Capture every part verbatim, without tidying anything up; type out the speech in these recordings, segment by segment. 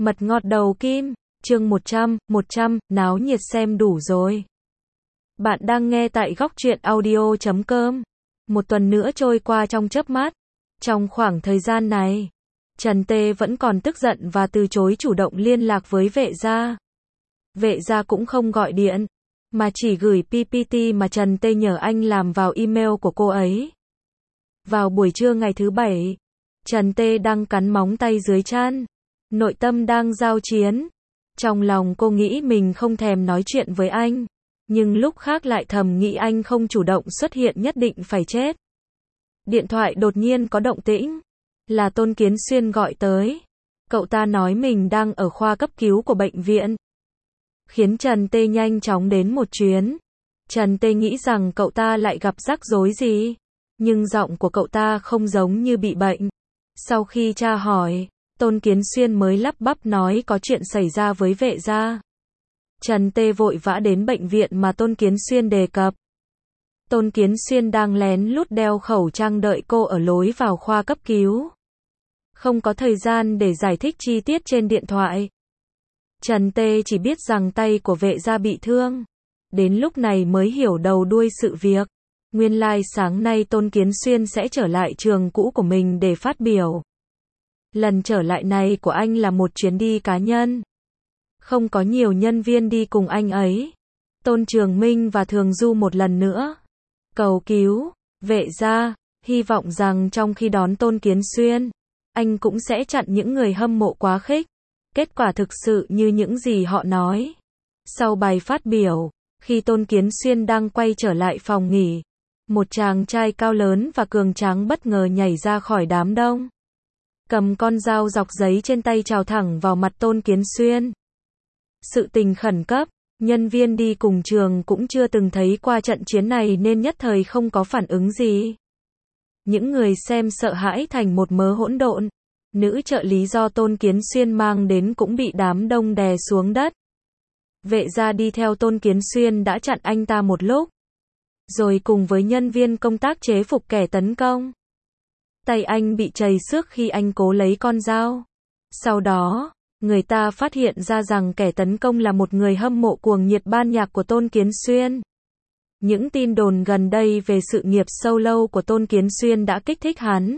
Mật ngọt đầu kim, chương một trăm, một trăm, náo nhiệt xem đủ rồi. Bạn đang nghe tại góc truyện audio chấm com. Một tuần nữa trôi qua trong chớp mắt. Trong khoảng thời gian này, Trần Tê vẫn còn tức giận và từ chối chủ động liên lạc với vệ gia. Vệ gia cũng không gọi điện, mà chỉ gửi pê pê tê mà Trần Tê nhờ anh làm vào email của cô ấy. Vào buổi trưa ngày thứ bảy, Trần Tê đang cắn móng tay dưới chăn, nội tâm đang giao chiến. Trong lòng cô nghĩ mình không thèm nói chuyện với anh, nhưng lúc khác lại thầm nghĩ anh không chủ động xuất hiện nhất định phải chết. Điện thoại đột nhiên có động tĩnh, là Tôn Kiến Xuyên gọi tới. Cậu ta nói mình đang ở khoa cấp cứu của bệnh viện, khiến Trần Tê nhanh chóng đến một chuyến. Trần Tê nghĩ rằng cậu ta lại gặp rắc rối gì, nhưng giọng của cậu ta không giống như bị bệnh. Sau khi tra hỏi, Tôn Kiến Xuyên mới lắp bắp nói có chuyện xảy ra với vệ gia. Trần Tê vội vã đến bệnh viện mà Tôn Kiến Xuyên đề cập. Tôn Kiến Xuyên đang lén lút đeo khẩu trang đợi cô ở lối vào khoa cấp cứu, không có thời gian để giải thích chi tiết trên điện thoại. Trần Tê chỉ biết rằng tay của vệ gia bị thương, đến lúc này mới hiểu đầu đuôi sự việc. Nguyên lai like sáng nay Tôn Kiến Xuyên sẽ trở lại trường cũ của mình để phát biểu. Lần trở lại này của anh là một chuyến đi cá nhân, không có nhiều nhân viên đi cùng anh ấy. Tôn Trường Minh và Thường Du một lần nữa cầu cứu vệ gia, hy vọng rằng trong khi đón Tôn Kiến Xuyên, anh cũng sẽ chặn những người hâm mộ quá khích. Kết quả thực sự như những gì họ nói. Sau bài phát biểu, khi Tôn Kiến Xuyên đang quay trở lại phòng nghỉ, một chàng trai cao lớn và cường tráng bất ngờ nhảy ra khỏi đám đông, cầm con dao dọc giấy trên tay chào thẳng vào mặt Tôn Kiến Xuyên. Sự tình khẩn cấp, nhân viên đi cùng trường cũng chưa từng thấy qua trận chiến này nên nhất thời không có phản ứng gì. Những người xem sợ hãi thành một mớ hỗn độn. Nữ trợ lý do Tôn Kiến Xuyên mang đến cũng bị đám đông đè xuống đất. Vệ gia đi theo Tôn Kiến Xuyên đã chặn anh ta một lúc, rồi cùng với nhân viên công tác chế phục kẻ tấn công. Tay anh bị trầy xước khi anh cố lấy con dao. Sau đó, người ta phát hiện ra rằng kẻ tấn công là một người hâm mộ cuồng nhiệt ban nhạc của Tôn Kiến Xuyên. Những tin đồn gần đây về sự nghiệp solo của Tôn Kiến Xuyên đã kích thích hắn.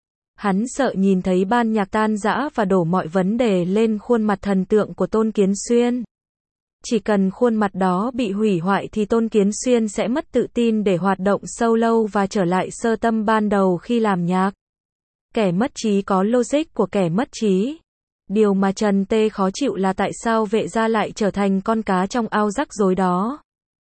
Hắn sợ nhìn thấy ban nhạc tan rã và đổ mọi vấn đề lên khuôn mặt thần tượng của Tôn Kiến Xuyên. Chỉ cần khuôn mặt đó bị hủy hoại thì Tôn Kiến Xuyên sẽ mất tự tin để hoạt động solo và trở lại sơ tâm ban đầu khi làm nhạc. Kẻ mất trí có logic của kẻ mất trí. Điều mà Trần Tê khó chịu là tại sao vệ gia lại trở thành con cá trong ao rắc rối đó.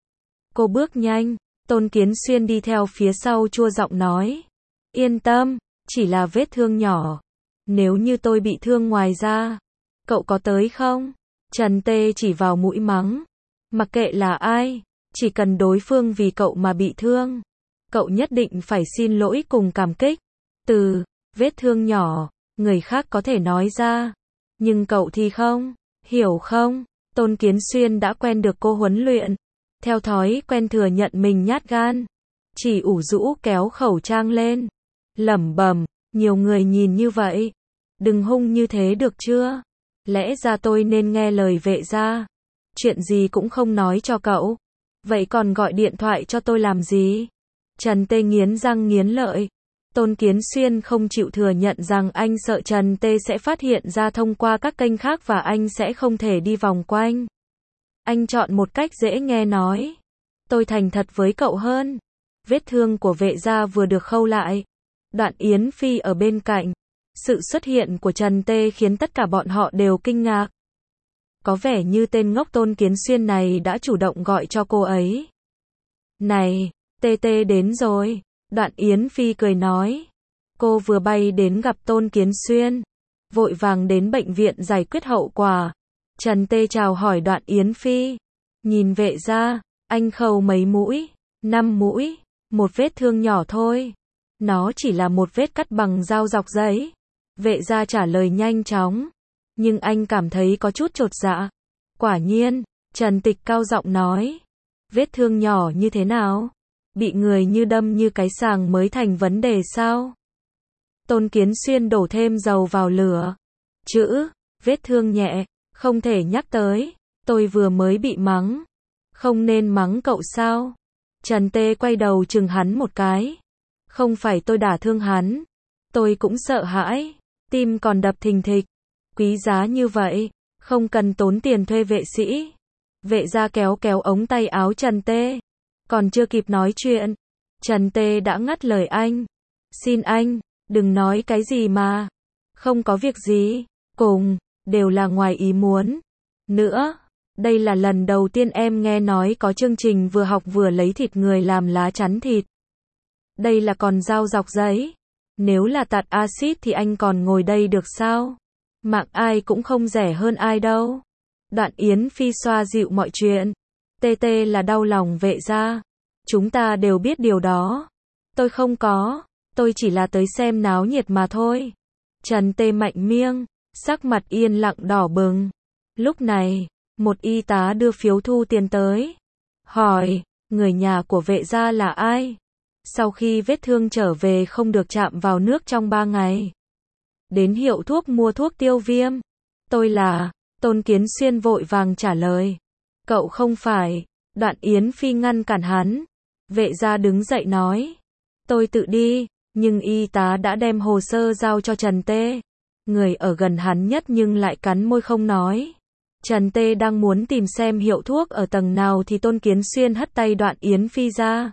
Cô bước nhanh, Tôn Kiến Xuyên đi theo phía sau chua giọng nói. Yên tâm, chỉ là vết thương nhỏ. Nếu như tôi bị thương ngoài ra, cậu có tới không? Trần Tê chỉ vào mũi mắng. Mặc kệ là ai, chỉ cần đối phương vì cậu mà bị thương, cậu nhất định phải xin lỗi cùng cảm kích. Từ vết thương nhỏ, người khác có thể nói ra, nhưng cậu thì không, hiểu không? Tôn Kiến Xuyên đã quen được cô huấn luyện, theo thói quen thừa nhận mình nhát gan, chỉ ủ rũ kéo khẩu trang lên, lẩm bẩm, nhiều người nhìn như vậy, đừng hung như thế được chưa? Lẽ ra tôi nên nghe lời vệ gia, chuyện gì cũng không nói cho cậu, vậy còn gọi điện thoại cho tôi làm gì? Trần Tê nghiến răng nghiến lợi. Tôn Kiến Xuyên không chịu thừa nhận rằng anh sợ Trần Tê sẽ phát hiện ra thông qua các kênh khác và anh sẽ không thể đi vòng quanh. Anh chọn một cách dễ nghe nói. Tôi thành thật với cậu hơn. Vết thương của vệ gia vừa được khâu lại. Đoạn Yến Phi ở bên cạnh. Sự xuất hiện của Trần Tê khiến tất cả bọn họ đều kinh ngạc. Có vẻ như tên ngốc Tôn Kiến Xuyên này đã chủ động gọi cho cô ấy. Này, Tê Tê đến rồi. Đoạn Yến Phi cười nói. Cô vừa bay đến gặp Tôn Kiến Xuyên, vội vàng đến bệnh viện giải quyết hậu quả. Trần Tê chào hỏi Đoạn Yến Phi. Nhìn vệ gia, anh khâu mấy mũi? Năm mũi, một vết thương nhỏ thôi. Nó chỉ là một vết cắt bằng dao dọc giấy. Vệ gia trả lời nhanh chóng, nhưng anh cảm thấy có chút chột dạ. Quả nhiên, Trần Tịch cao giọng nói. Vết thương nhỏ như thế nào? Bị người như đâm như cái sàng mới thành vấn đề sao? Tôn Kiến Xuyên đổ thêm dầu vào lửa. Chữ, vết thương nhẹ, không thể nhắc tới, tôi vừa mới bị mắng. Không nên mắng cậu sao? Trần Tê quay đầu chừng hắn một cái. Không phải tôi đả thương hắn. Tôi cũng sợ hãi, tim còn đập thình thịch. Quý giá như vậy, không cần tốn tiền thuê vệ sĩ. Vệ gia kéo kéo ống tay áo Trần Tê. Còn chưa kịp nói chuyện, Trần Tê đã ngắt lời anh. Xin anh, đừng nói cái gì mà. Không có việc gì, cùng, đều là ngoài ý muốn. Nữa, đây là lần đầu tiên em nghe nói có chương trình vừa học vừa lấy thịt người làm lá chắn thịt. Đây là còn dao dọc giấy. Nếu là tạt axit thì anh còn ngồi đây được sao? Mạng ai cũng không rẻ hơn ai đâu. Đoạn Yến Phi xoa dịu mọi chuyện. Tê tê là đau lòng vệ gia. Chúng ta đều biết điều đó. Tôi không có, tôi chỉ là tới xem náo nhiệt mà thôi. Trần Tê mạnh miệng, sắc mặt yên lặng đỏ bừng. Lúc này, một y tá đưa phiếu thu tiền tới. Hỏi, người nhà của vệ gia là ai? Sau khi vết thương trở về không được chạm vào nước trong ba ngày. Đến hiệu thuốc mua thuốc tiêu viêm. Tôi là, Tôn Kiến Xuyên vội vàng trả lời. Cậu không phải, Đoạn Yến Phi ngăn cản hắn. Vệ gia đứng dậy nói. Tôi tự đi, nhưng y tá đã đem hồ sơ giao cho Trần Tê. Người ở gần hắn nhất nhưng lại cắn môi không nói. Trần Tê đang muốn tìm xem hiệu thuốc ở tầng nào thì Tôn Kiến Xuyên hất tay Đoạn Yến Phi ra.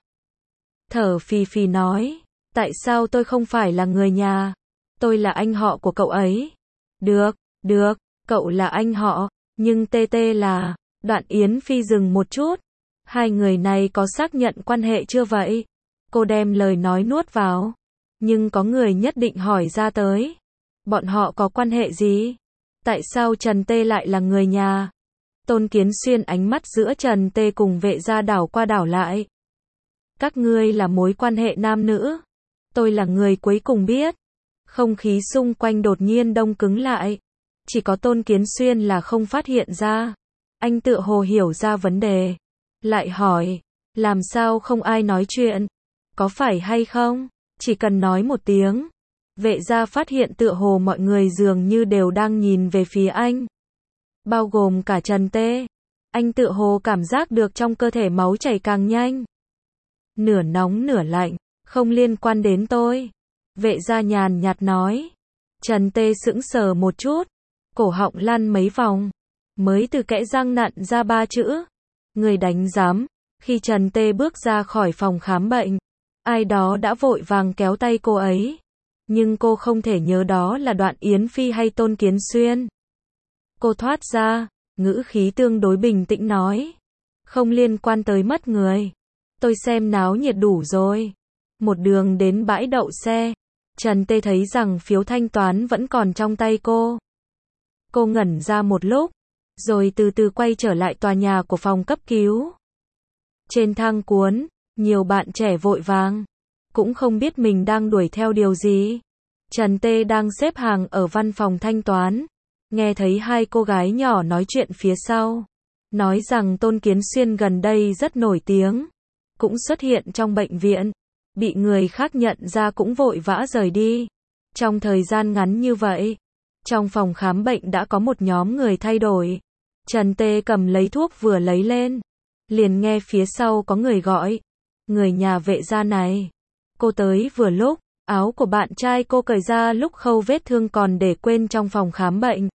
Thở phì phì nói. Tại sao tôi không phải là người nhà? Tôi là anh họ của cậu ấy. Được, được, cậu là anh họ, nhưng tê tê là... Đoạn Yến Phi dừng một chút. Hai người này có xác nhận quan hệ chưa vậy? Cô đem lời nói nuốt vào. Nhưng có người nhất định hỏi ra tới. Bọn họ có quan hệ gì? Tại sao Trần Tê lại là người nhà? Tôn Kiến Xuyên ánh mắt giữa Trần Tê cùng vệ gia đảo qua đảo lại. Các ngươi là mối quan hệ nam nữ. Tôi là người cuối cùng biết. Không khí xung quanh đột nhiên đông cứng lại. Chỉ có Tôn Kiến Xuyên là không phát hiện ra. Anh tựa hồ hiểu ra vấn đề. Lại hỏi, làm sao không ai nói chuyện? Có phải hay không? Chỉ cần nói một tiếng. Vệ gia phát hiện tựa hồ mọi người dường như đều đang nhìn về phía anh. Bao gồm cả Trần Tê. Anh tựa hồ cảm giác được trong cơ thể máu chảy càng nhanh. Nửa nóng nửa lạnh, không liên quan đến tôi. Vệ gia nhàn nhạt nói. Trần Tê sững sờ một chút. Cổ họng lăn mấy vòng. Mới từ kẽ răng nặn ra ba chữ. Người đánh giám. Khi Trần Tê bước ra khỏi phòng khám bệnh, ai đó đã vội vàng kéo tay cô ấy. Nhưng cô không thể nhớ đó là Đoạn Yến Phi hay Tôn Kiến Xuyên. Cô thoát ra, ngữ khí tương đối bình tĩnh nói. Không liên quan tới mất người. Tôi xem náo nhiệt đủ rồi. Một đường đến bãi đậu xe. Trần Tê thấy rằng phiếu thanh toán vẫn còn trong tay cô. Cô ngẩn ra một lúc. Rồi từ từ quay trở lại tòa nhà của phòng cấp cứu. Trên thang cuốn, nhiều bạn trẻ vội vàng. Cũng không biết mình đang đuổi theo điều gì. Trần Tê đang xếp hàng ở văn phòng thanh toán. Nghe thấy hai cô gái nhỏ nói chuyện phía sau. Nói rằng Tôn Kiến Xuyên gần đây rất nổi tiếng. Cũng xuất hiện trong bệnh viện. Bị người khác nhận ra cũng vội vã rời đi. Trong thời gian ngắn như vậy, trong phòng khám bệnh đã có một nhóm người thay đổi. Trần Tê cầm lấy thuốc vừa lấy lên. Liền nghe phía sau có người gọi. Người nhà vệ gia này. Cô tới vừa lúc, áo của bạn trai cô cởi ra lúc khâu vết thương còn để quên trong phòng khám bệnh.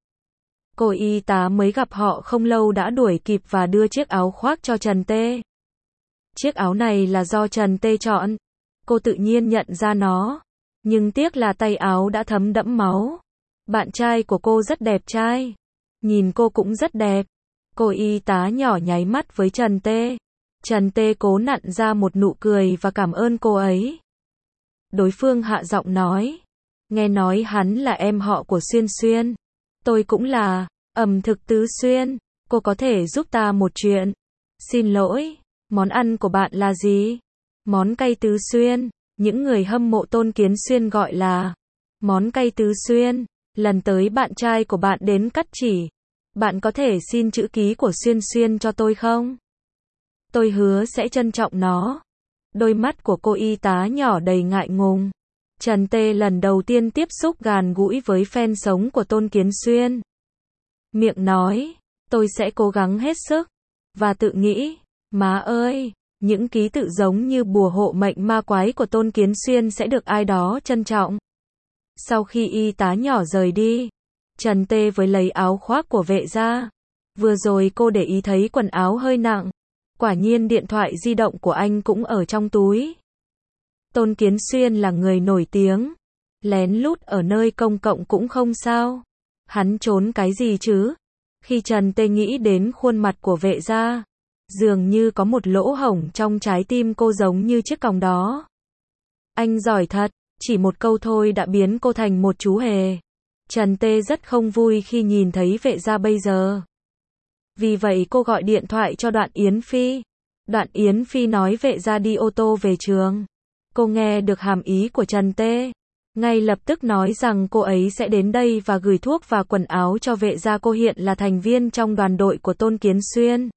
Cô y tá mới gặp họ không lâu đã đuổi kịp và đưa chiếc áo khoác cho Trần Tê. Chiếc áo này là do Trần Tê chọn. Cô tự nhiên nhận ra nó. Nhưng tiếc là tay áo đã thấm đẫm máu. Bạn trai của cô rất đẹp trai. Nhìn cô cũng rất đẹp. Cô y tá nhỏ nháy mắt với Trần Tê. Trần Tê cố nặn ra một nụ cười và cảm ơn cô ấy. Đối phương hạ giọng nói. Nghe nói hắn là em họ của Xuyên Xuyên. Tôi cũng là. Ẩm thực Tứ Xuyên. Cô có thể giúp ta một chuyện. Xin lỗi. Món ăn của bạn là gì? Món cay Tứ Xuyên. Những người hâm mộ Tôn Kiến Xuyên gọi là món cay Tứ Xuyên. Lần tới bạn trai của bạn đến cắt chỉ. Bạn có thể xin chữ ký của Xuyên Xuyên cho tôi không? Tôi hứa sẽ trân trọng nó. Đôi mắt của cô y tá nhỏ đầy ngại ngùng. Trần Tê lần đầu tiên tiếp xúc gần gũi với fan sống của Tôn Kiến Xuyên. Miệng nói, tôi sẽ cố gắng hết sức. Và tự nghĩ, má ơi, những ký tự giống như bùa hộ mệnh ma quái của Tôn Kiến Xuyên sẽ được ai đó trân trọng. Sau khi y tá nhỏ rời đi, Trần Tê với lấy áo khoác của vệ ra. Vừa rồi cô để ý thấy quần áo hơi nặng. Quả nhiên điện thoại di động của anh cũng ở trong túi. Tôn Kiến Xuyên là người nổi tiếng. Lén lút ở nơi công cộng cũng không sao. Hắn trốn cái gì chứ? Khi Trần Tê nghĩ đến khuôn mặt của vệ gia, dường như có một lỗ hổng trong trái tim cô giống như chiếc còng đó. Anh giỏi thật, chỉ một câu thôi đã biến cô thành một chú hề. Trần Tê rất không vui khi nhìn thấy vệ gia bây giờ. Vì vậy cô gọi điện thoại cho Đoạn Yến Phi. Đoạn Yến Phi nói vệ gia đi ô tô về trường. Cô nghe được hàm ý của Trần Tê. Ngay lập tức nói rằng cô ấy sẽ đến đây và gửi thuốc và quần áo cho vệ gia. Cô hiện là thành viên trong đoàn đội của Tôn Kiến Xuyên.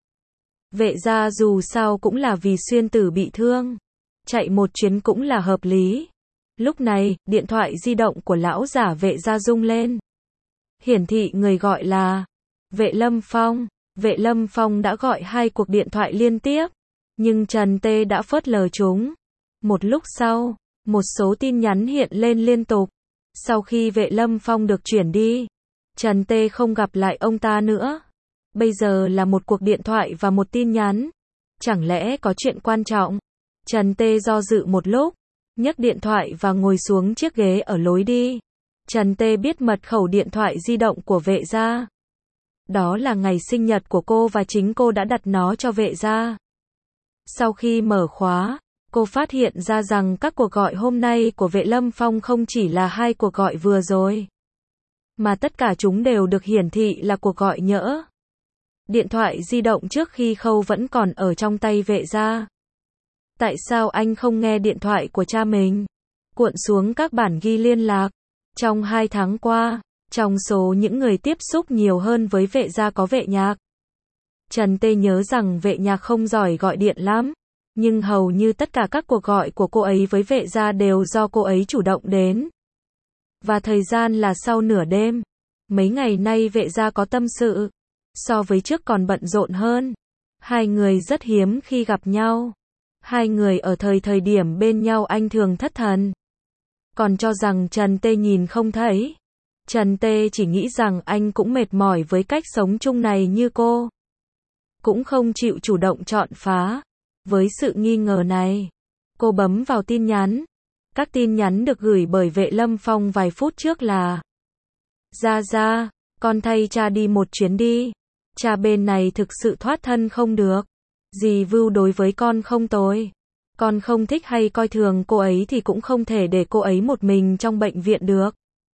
Vệ gia dù sao cũng là vì Xuyên tử bị thương. Chạy một chuyến cũng là hợp lý. Lúc này, điện thoại di động của lão giả vệ gia rung lên. Hiển thị người gọi là Vệ Lâm Phong. Vệ Lâm Phong đã gọi hai cuộc điện thoại liên tiếp, nhưng Trần Tê đã phớt lờ chúng. Một lúc sau, một số tin nhắn hiện lên liên tục. Sau khi Vệ Lâm Phong được chuyển đi, Trần Tê không gặp lại ông ta nữa. Bây giờ là một cuộc điện thoại và một tin nhắn. Chẳng lẽ có chuyện quan trọng? Trần Tê do dự một lúc, nhấc điện thoại và ngồi xuống chiếc ghế ở lối đi. Trần Tê biết mật khẩu điện thoại di động của vệ gia. Đó là ngày sinh nhật của cô và chính cô đã đặt nó cho vệ gia. Sau khi mở khóa, cô phát hiện ra rằng các cuộc gọi hôm nay của Vệ Lâm Phong không chỉ là hai cuộc gọi vừa rồi, mà tất cả chúng đều được hiển thị là cuộc gọi nhỡ. Điện thoại di động trước khi khâu vẫn còn ở trong tay vệ gia. Tại sao anh không nghe điện thoại của cha mình? Cuộn xuống các bản ghi liên lạc. Trong hai tháng qua, trong số những người tiếp xúc nhiều hơn với vệ gia có vệ nhạc. Trần Tê nhớ rằng vệ nhạc không giỏi gọi điện lắm, nhưng hầu như tất cả các cuộc gọi của cô ấy với vệ gia đều do cô ấy chủ động đến. Và thời gian là sau nửa đêm. Mấy ngày nay vệ gia có tâm sự. So với trước còn bận rộn hơn. Hai người rất hiếm khi gặp nhau. Hai người ở thời thời điểm bên nhau anh thường thất thần. Còn cho rằng Trần Tê nhìn không thấy. Trần Tê chỉ nghĩ rằng anh cũng mệt mỏi với cách sống chung này như cô. Cũng không chịu chủ động chọn phá. Với sự nghi ngờ này, cô bấm vào tin nhắn. Các tin nhắn được gửi bởi Vệ Lâm Phong vài phút trước là: Gia Gia, con thay cha đi một chuyến đi. Cha bên này thực sự thoát thân không được. Dì Vưu đối với con không tồi. Con không thích hay coi thường cô ấy thì cũng không thể để cô ấy một mình trong bệnh viện được.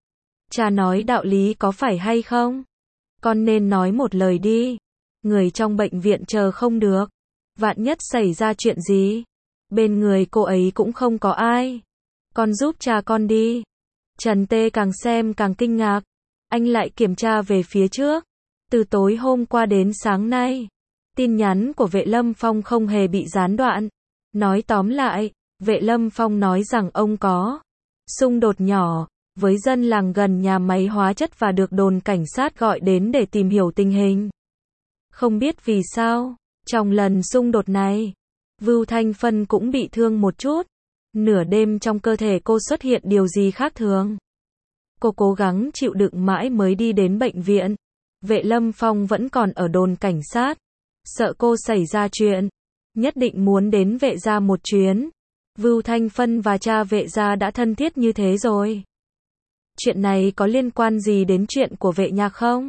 Cha nói đạo lý có phải hay không? Con nên nói một lời đi. Người trong bệnh viện chờ không được. Vạn nhất xảy ra chuyện gì? Bên người cô ấy cũng không có ai. Con giúp cha con đi. Trần Tê càng xem càng kinh ngạc. Anh lại kiểm tra về phía trước. Từ tối hôm qua đến sáng nay, tin nhắn của Vệ Lâm Phong không hề bị gián đoạn. Nói tóm lại, Vệ Lâm Phong nói rằng ông có xung đột nhỏ với dân làng gần nhà máy hóa chất và được đồn cảnh sát gọi đến để tìm hiểu tình hình. Không biết vì sao, trong lần xung đột này, Vưu Thanh Phân cũng bị thương một chút. Nửa đêm trong cơ thể cô xuất hiện điều gì khác thường. Cô cố gắng chịu đựng mãi mới đi đến bệnh viện. Vệ Lâm Phong vẫn còn ở đồn cảnh sát. Sợ cô xảy ra chuyện, nhất định muốn đến vệ gia một chuyến. Vưu Thanh Phân và cha vệ gia đã thân thiết như thế rồi. Chuyện này có liên quan gì đến chuyện của vệ nhạc không?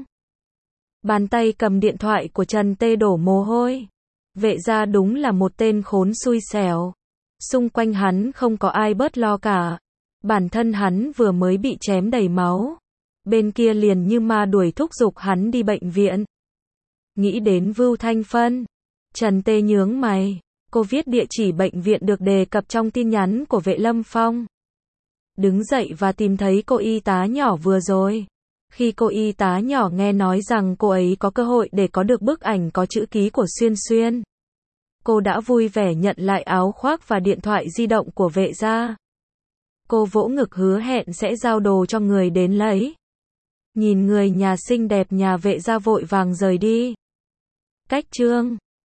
Bàn tay cầm điện thoại của Trần Tê đổ mồ hôi. Vệ gia đúng là một tên khốn xui xẻo. Xung quanh hắn không có ai bớt lo cả. Bản thân hắn vừa mới bị chém đầy máu. Bên kia liền như ma đuổi thúc giục hắn đi bệnh viện. Nghĩ đến Vưu Thanh Phân, Trần Tê nhướng mày. Cô viết địa chỉ bệnh viện được đề cập trong tin nhắn của Vệ Lâm Phong. Đứng dậy và tìm thấy cô y tá nhỏ vừa rồi. Khi cô y tá nhỏ nghe nói rằng cô ấy có cơ hội để có được bức ảnh có chữ ký của Xuyên Xuyên, cô đã vui vẻ nhận lại áo khoác và điện thoại di động của vệ gia. Cô vỗ ngực hứa hẹn sẽ giao đồ cho người đến lấy. Nhìn người nhà xinh đẹp nhà vệ ra vội vàng rời đi. Cách chương